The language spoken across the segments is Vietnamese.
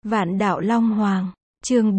Vạn đạo Long Hoàng, chương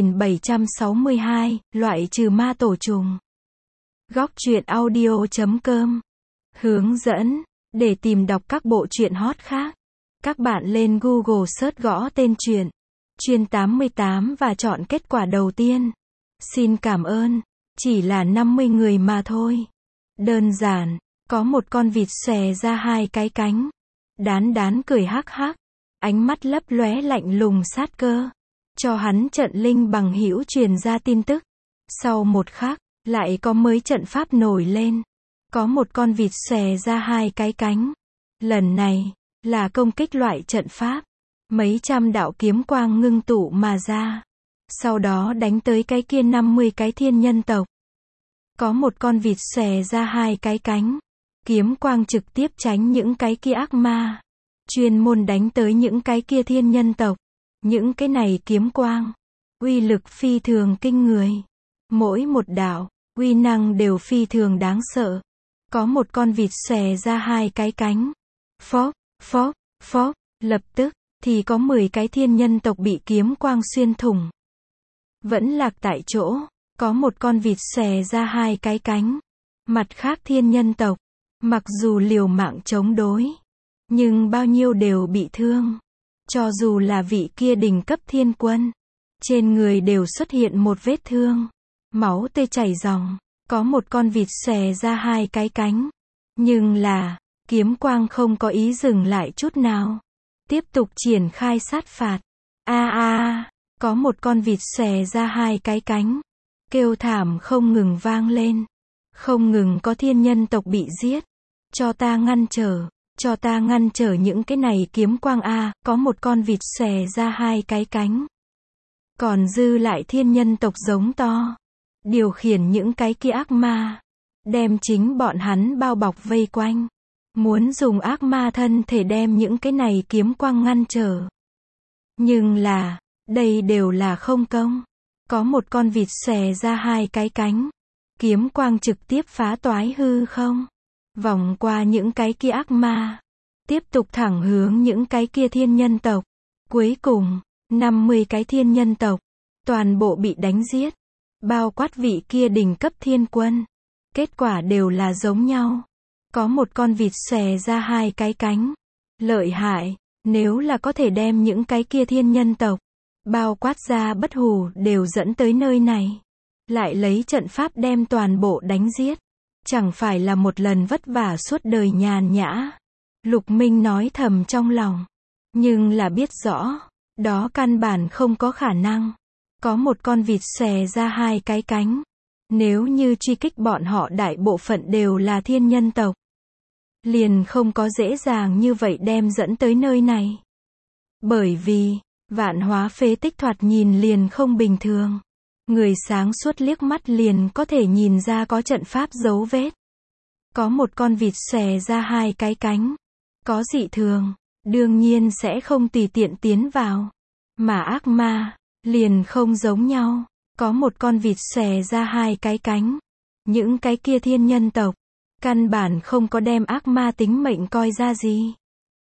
4762, loại trừ ma tổ trùng. Góc truyện audio.com. Hướng dẫn, để tìm đọc các bộ truyện hot khác, các bạn lên Google search gõ tên truyện, Chuyên 88 và chọn kết quả đầu tiên. Xin cảm ơn, chỉ là 50 người mà thôi. Đơn giản, có một con vịt xòe ra hai cái cánh. Đán đán cười hắc hắc, ánh mắt lấp lóe lạnh lùng sát cơ. Cho hắn trận linh bằng hữu truyền ra tin tức. Sau một khắc, lại có mới trận pháp nổi lên. Có một con vịt xòe ra hai cái cánh. Lần này, là công kích loại trận pháp. Mấy trăm đạo kiếm quang ngưng tụ mà ra. Sau đó đánh tới cái kia 50 cái thiên nhân tộc. Có một con vịt xòe ra hai cái cánh. Kiếm quang trực tiếp tránh những cái kia ác ma. Chuyên môn đánh tới những cái kia thiên nhân tộc. Những cái này kiếm quang, uy lực phi thường kinh người. Mỗi một đạo, uy năng đều phi thường đáng sợ. Có một con vịt xòe ra hai cái cánh. Phốc, phốc, phốc, lập tức, thì có 10 cái thiên nhân tộc bị kiếm quang xuyên thủng. Vẫn lạc tại chỗ, có một con vịt xòe ra hai cái cánh. Mặt khác thiên nhân tộc, mặc dù liều mạng chống đối, nhưng bao nhiêu đều bị thương. Cho dù là vị kia đỉnh cấp thiên quân, trên người đều xuất hiện một vết thương. Máu tươi chảy ròng, có một con vịt xòe ra hai cái cánh. Nhưng là, kiếm quang không có ý dừng lại chút nào. Tiếp tục triển khai sát phạt. Có một con vịt xòe ra hai cái cánh. Kêu thảm không ngừng vang lên. Không ngừng có thiên nhân tộc bị giết. Cho ta ngăn trở. Cho ta ngăn trở những cái này kiếm quang có một con vịt xòe ra hai cái cánh. Còn dư lại thiên nhân tộc giống to. Điều khiển những cái kia ác ma. Đem chính bọn hắn bao bọc vây quanh. Muốn dùng ác ma thân thể đem những cái này kiếm quang ngăn trở. Nhưng là, đây đều là không công. Có một con vịt xòe ra hai cái cánh. Kiếm quang trực tiếp phá toái hư không. Vòng qua những cái kia ác ma. Tiếp tục thẳng hướng những cái kia thiên nhân tộc. Cuối cùng, 50 cái thiên nhân tộc. Toàn bộ bị đánh giết. Bao quát vị kia đỉnh cấp thiên quân. Kết quả đều là giống nhau. Có một con vịt xòe ra hai cái cánh. Lợi hại, nếu là có thể đem những cái kia thiên nhân tộc. Bao quát ra bất hủ đều dẫn tới nơi này. Lại lấy trận pháp đem toàn bộ đánh giết. Chẳng phải là một lần vất vả suốt đời nhàn nhã. Lục Minh nói thầm trong lòng. Nhưng là biết rõ, đó căn bản không có khả năng. Có một con vịt xòe ra hai cái cánh. Nếu như truy kích bọn họ đại bộ phận đều là thiên nhân tộc. Liền không có dễ dàng như vậy đem dẫn tới nơi này. Bởi vì, vạn hóa phế tích thoạt nhìn liền không bình thường. Người sáng suốt liếc mắt liền có thể nhìn ra có trận pháp dấu vết. Có một con vịt xòe ra hai cái cánh. Có dị thường, đương nhiên sẽ không tùy tiện tiến vào. Mà ác ma, liền không giống nhau. Có một con vịt xòe ra hai cái cánh. Những cái kia thiên nhân tộc, căn bản không có đem ác ma tính mệnh coi ra gì.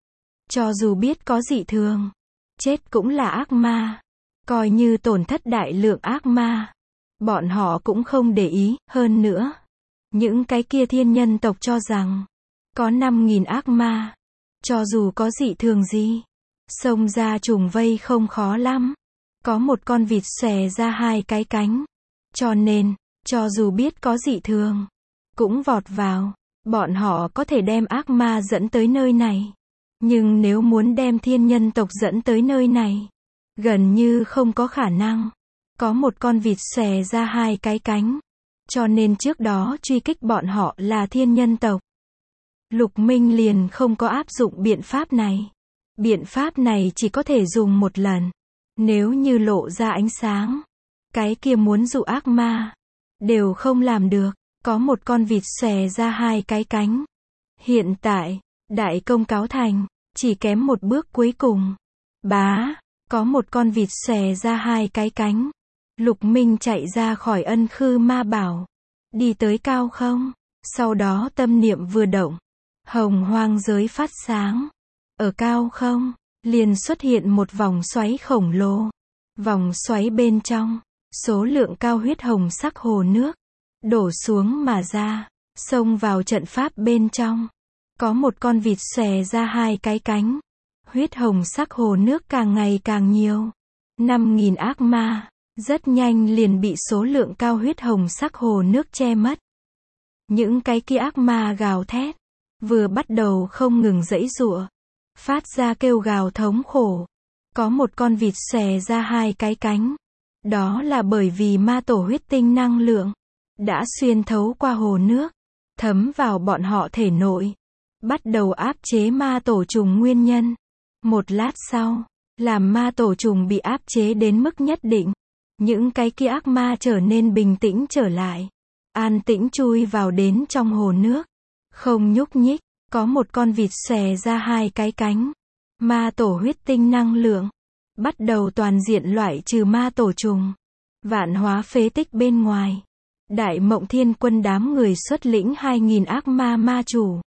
Cho dù biết có dị thường, chết cũng là ác ma. Coi như tổn thất đại lượng ác ma. Bọn họ cũng không để ý, hơn nữa. Những cái kia thiên nhân tộc cho rằng, có 5.000 ác ma. Cho dù có dị thường gì, xông ra trùng vây không khó lắm. Có một con vịt xòe ra hai cái cánh. Cho nên, cho dù biết có dị thường, cũng vọt vào. Bọn họ có thể đem ác ma dẫn tới nơi này. Nhưng nếu muốn đem thiên nhân tộc dẫn tới nơi này, gần như không có khả năng. Có một con vịt xòe ra hai cái cánh. Cho nên trước đó truy kích bọn họ là thiên nhân tộc. Lục Minh liền không có áp dụng biện pháp này. Biện pháp này chỉ có thể dùng một lần. Nếu như lộ ra ánh sáng, cái kia muốn dụ ác ma, đều không làm được. Có một con vịt xòe ra hai cái cánh. Hiện tại, đại công cáo thành, chỉ kém một bước cuối cùng. Có một con vịt xòe ra hai cái cánh. Lục Minh chạy ra khỏi Ân Khư Ma Bảo. Đi tới cao không. Sau đó tâm niệm vừa động. Hồng hoang giới phát sáng. Ở cao không, liền xuất hiện một vòng xoáy khổng lồ. Vòng xoáy bên trong, số lượng cao huyết hồng sắc hồ nước đổ xuống mà ra, xông vào trận pháp bên trong. Có một con vịt xòe ra hai cái cánh. Huyết hồng sắc hồ nước càng ngày càng nhiều. 5.000 ác ma, rất nhanh liền bị số lượng cao huyết hồng sắc hồ nước che mất. Những cái kia ác ma gào thét, vừa bắt đầu không ngừng giãy giụa, phát ra kêu gào thống khổ. Có một con vịt xòe ra hai cái cánh. Đó là bởi vì ma tổ huyết tinh năng lượng đã xuyên thấu qua hồ nước, thấm vào bọn họ thể nội, bắt đầu áp chế ma tổ trùng nguyên nhân. Một lát sau, làm ma tổ trùng bị áp chế đến mức nhất định, những cái kia ác ma trở nên bình tĩnh trở lại, an tĩnh chui vào đến trong hồ nước, không nhúc nhích. Có một con vịt xòe ra hai cái cánh. Ma tổ huyết tinh năng lượng bắt đầu toàn diện loại trừ ma tổ trùng. Vạn hóa phế tích bên ngoài, Đại Mộng Thiên Quân đám người xuất lĩnh 2.000 ác ma ma chủ,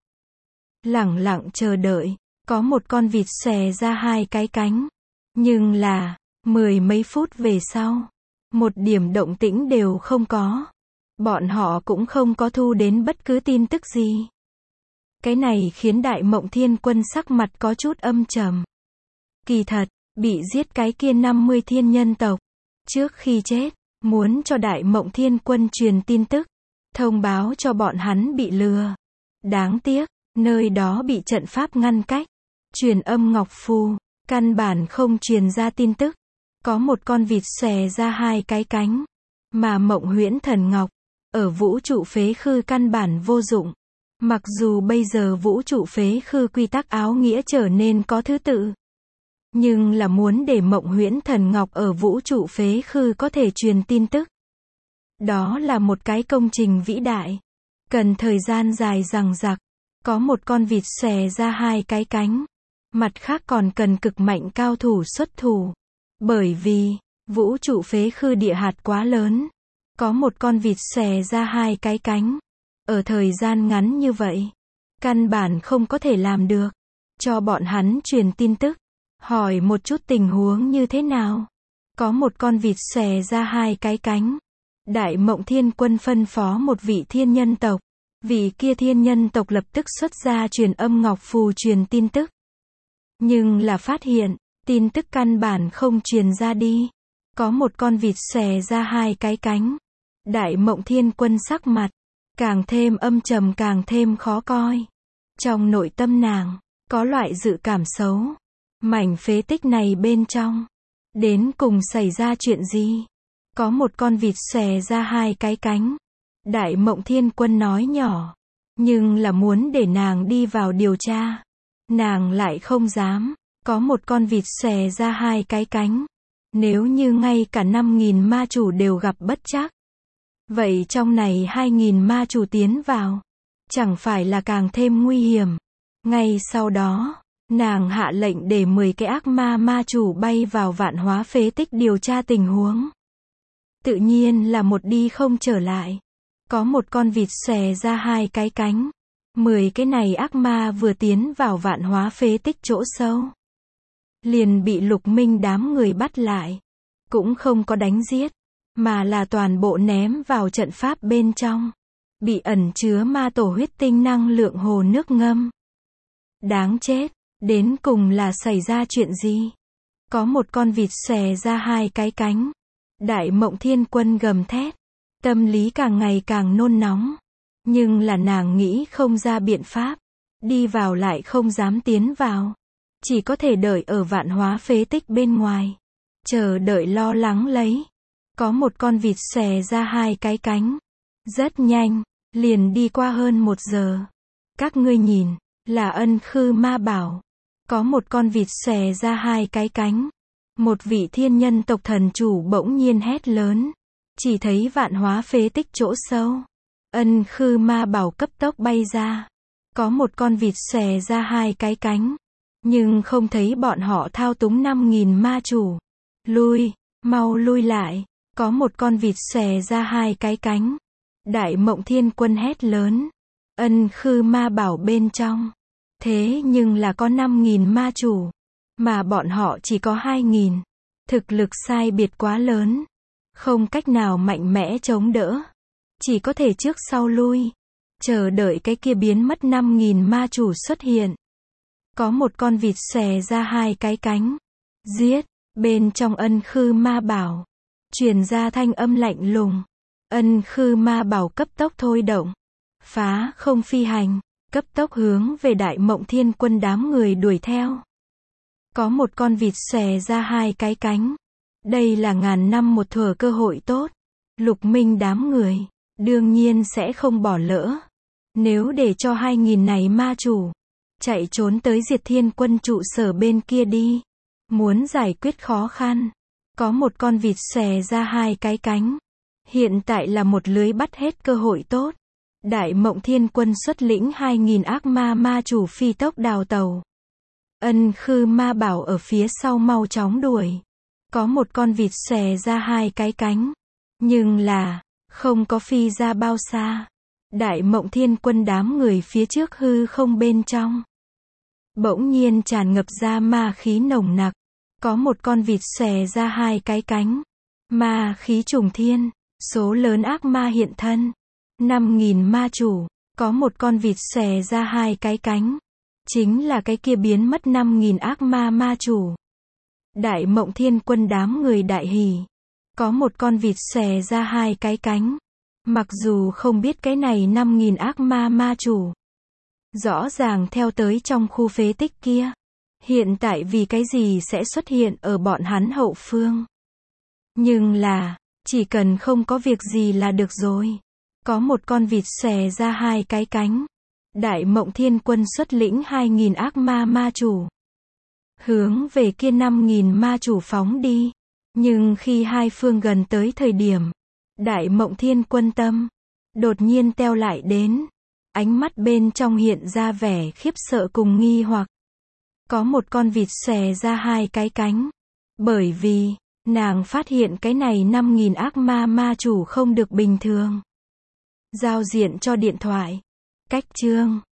lẳng lặng chờ đợi. Có một con vịt xòe ra hai cái cánh. Nhưng là, 10 mấy phút về sau, một điểm động tĩnh đều không có. Bọn họ cũng không có thu đến bất cứ tin tức gì. Cái này khiến Đại Mộng Thiên Quân sắc mặt có chút âm trầm. Kỳ thật, bị giết cái kia 50 thiên nhân tộc, trước khi chết, muốn cho Đại Mộng Thiên Quân truyền tin tức, thông báo cho bọn hắn bị lừa. Đáng tiếc, nơi đó bị trận pháp ngăn cách. Truyền âm ngọc phù, căn bản không truyền ra tin tức. Có một con vịt xòe ra hai cái cánh. Mà Mộng Huyễn Thần Ngọc, ở vũ trụ phế khư căn bản vô dụng. Mặc dù bây giờ vũ trụ phế khư quy tắc áo nghĩa trở nên có thứ tự. Nhưng là muốn để Mộng Huyễn Thần Ngọc ở vũ trụ phế khư có thể truyền tin tức. Đó là một cái công trình vĩ đại. Cần thời gian dài dằng dặc. Có một con vịt xòe ra hai cái cánh. Mặt khác còn cần cực mạnh cao thủ xuất thủ. Bởi vì, vũ trụ phế khư địa hạt quá lớn. Có một con vịt xòe ra hai cái cánh. Ở thời gian ngắn như vậy, căn bản không có thể làm được. Cho bọn hắn truyền tin tức, hỏi một chút tình huống như thế nào. Có một con vịt xòe ra hai cái cánh. Đại Mộng Thiên Quân phân phó một vị thiên nhân tộc. Vị kia thiên nhân tộc lập tức xuất ra truyền âm ngọc phù truyền tin tức. Nhưng là phát hiện, tin tức căn bản không truyền ra đi. Có một con vịt xòe ra hai cái cánh. Đại Mộng Thiên Quân sắc mặt càng thêm âm trầm, càng thêm khó coi. Trong nội tâm nàng có loại dự cảm xấu. Mảnh phế tích này bên trong đến cùng xảy ra chuyện gì? Có một con vịt xòe ra hai cái cánh. Đại Mộng Thiên Quân nói nhỏ, nhưng là muốn để nàng đi vào điều tra. Nàng lại không dám. Có một con vịt xòe ra hai cái cánh. Nếu như ngay cả 5.000 ma chủ đều gặp bất trắc, vậy trong này 2.000 ma chủ tiến vào, chẳng phải là càng thêm nguy hiểm. Ngay sau đó, nàng hạ lệnh để 10 cái ác ma ma chủ bay vào vạn hóa phế tích điều tra tình huống. Tự nhiên là một đi không trở lại. Có một con vịt xòe ra hai cái cánh. 10 cái này ác ma vừa tiến vào vạn hóa phế tích chỗ sâu, liền bị Lục Minh đám người bắt lại. Cũng không có đánh giết, mà là toàn bộ ném vào trận pháp bên trong. Bị ẩn chứa ma tổ huyết tinh năng lượng hồ nước ngâm. Đáng chết, đến cùng là xảy ra chuyện gì? Có một con vịt xòe ra hai cái cánh. Đại Mộng Thiên Quân gầm thét. Tâm lý càng ngày càng nôn nóng. Nhưng là nàng nghĩ không ra biện pháp. Đi vào lại không dám tiến vào. Chỉ có thể đợi ở vạn hóa phế tích bên ngoài. Chờ đợi lo lắng lấy. Có một con vịt xòe ra hai cái cánh. Rất nhanh, liền đi qua hơn 1 giờ. Các ngươi nhìn, là Ân Khư Ma Bảo. Có một con vịt xòe ra hai cái cánh. Một vị thiên nhân tộc thần chủ bỗng nhiên hét lớn. Chỉ thấy vạn hóa phế tích chỗ sâu, Ân Khư Ma Bảo cấp tốc bay ra. Có một con vịt xòe ra hai cái cánh. Nhưng không thấy bọn họ thao túng 5.000 ma chủ. Lui, mau lui lại. Có một con vịt xòe ra hai cái cánh. Đại Mộng Thiên Quân hét lớn. Ân Khư Ma Bảo bên trong, thế nhưng là có 5.000 ma chủ. mà bọn họ chỉ có 2.000. Thực lực sai biệt quá lớn. Không cách nào mạnh mẽ chống đỡ. Chỉ có thể trước sau lui. Chờ đợi cái kia biến mất 5.000 ma chủ xuất hiện. Có một con vịt xòe ra 2 cái cánh. Giết. Bên trong Ân Khư Ma Bảo. Truyền ra thanh âm lạnh lùng. Ân Khư Ma Bảo cấp tốc thôi động. Phá không phi hành. Cấp tốc hướng về Đại Mộng Thiên Quân đám người đuổi theo. Có một con vịt xòe ra 2 cái cánh. Đây là ngàn năm một thuở cơ hội tốt. Lục Minh đám người, đương nhiên sẽ không bỏ lỡ. Nếu để cho 2.000 này ma chủ, chạy trốn tới Diệt Thiên Quân trụ sở bên kia đi. Muốn giải quyết khó khăn. Có một con vịt xòe ra 2 cái cánh. Hiện tại là một lưới bắt hết cơ hội tốt. Đại Mộng Thiên Quân xuất lĩnh 2.000 ác ma ma chủ phi tốc đào tàu. Ân Khư Ma Bảo ở phía sau mau chóng đuổi. Có một con vịt xòe ra 2 cái cánh. Nhưng là, không có phi ra bao xa. Đại Mộng Thiên Quân đám người phía trước hư không bên trong. Bỗng nhiên tràn ngập ra ma khí nồng nặc. Có một con vịt xòe ra 2 cái cánh. Ma khí trùng thiên. Số lớn ác ma hiện thân. 5.000 ma chủ. Có một con vịt xòe ra 2 cái cánh. Chính là cái kia biến mất 5.000 ác ma ma chủ. Đại Mộng Thiên Quân đám người đại hỉ. Có một con vịt xòe ra 2 cái cánh. Mặc dù không biết cái này 5.000 ác ma ma chủ. Rõ ràng theo tới trong khu phế tích kia. Hiện tại vì cái gì sẽ xuất hiện ở bọn hắn hậu phương. Nhưng là, chỉ cần không có việc gì là được rồi. Có một con vịt xòe ra 2 cái cánh. Đại Mộng Thiên Quân xuất lĩnh 2.000 ác ma ma chủ. Hướng về kia 5.000 ma chủ phóng đi. Nhưng khi hai phương gần tới thời điểm, Đại Mộng Thiên Quân tâm đột nhiên teo lại đến. Ánh mắt bên trong hiện ra vẻ khiếp sợ cùng nghi hoặc. Có một con vịt xòe ra 2 cái cánh. Bởi vì, nàng phát hiện cái này 5.000 ác ma ma chủ không được bình thường. Giao diện cho điện thoại. Cách chương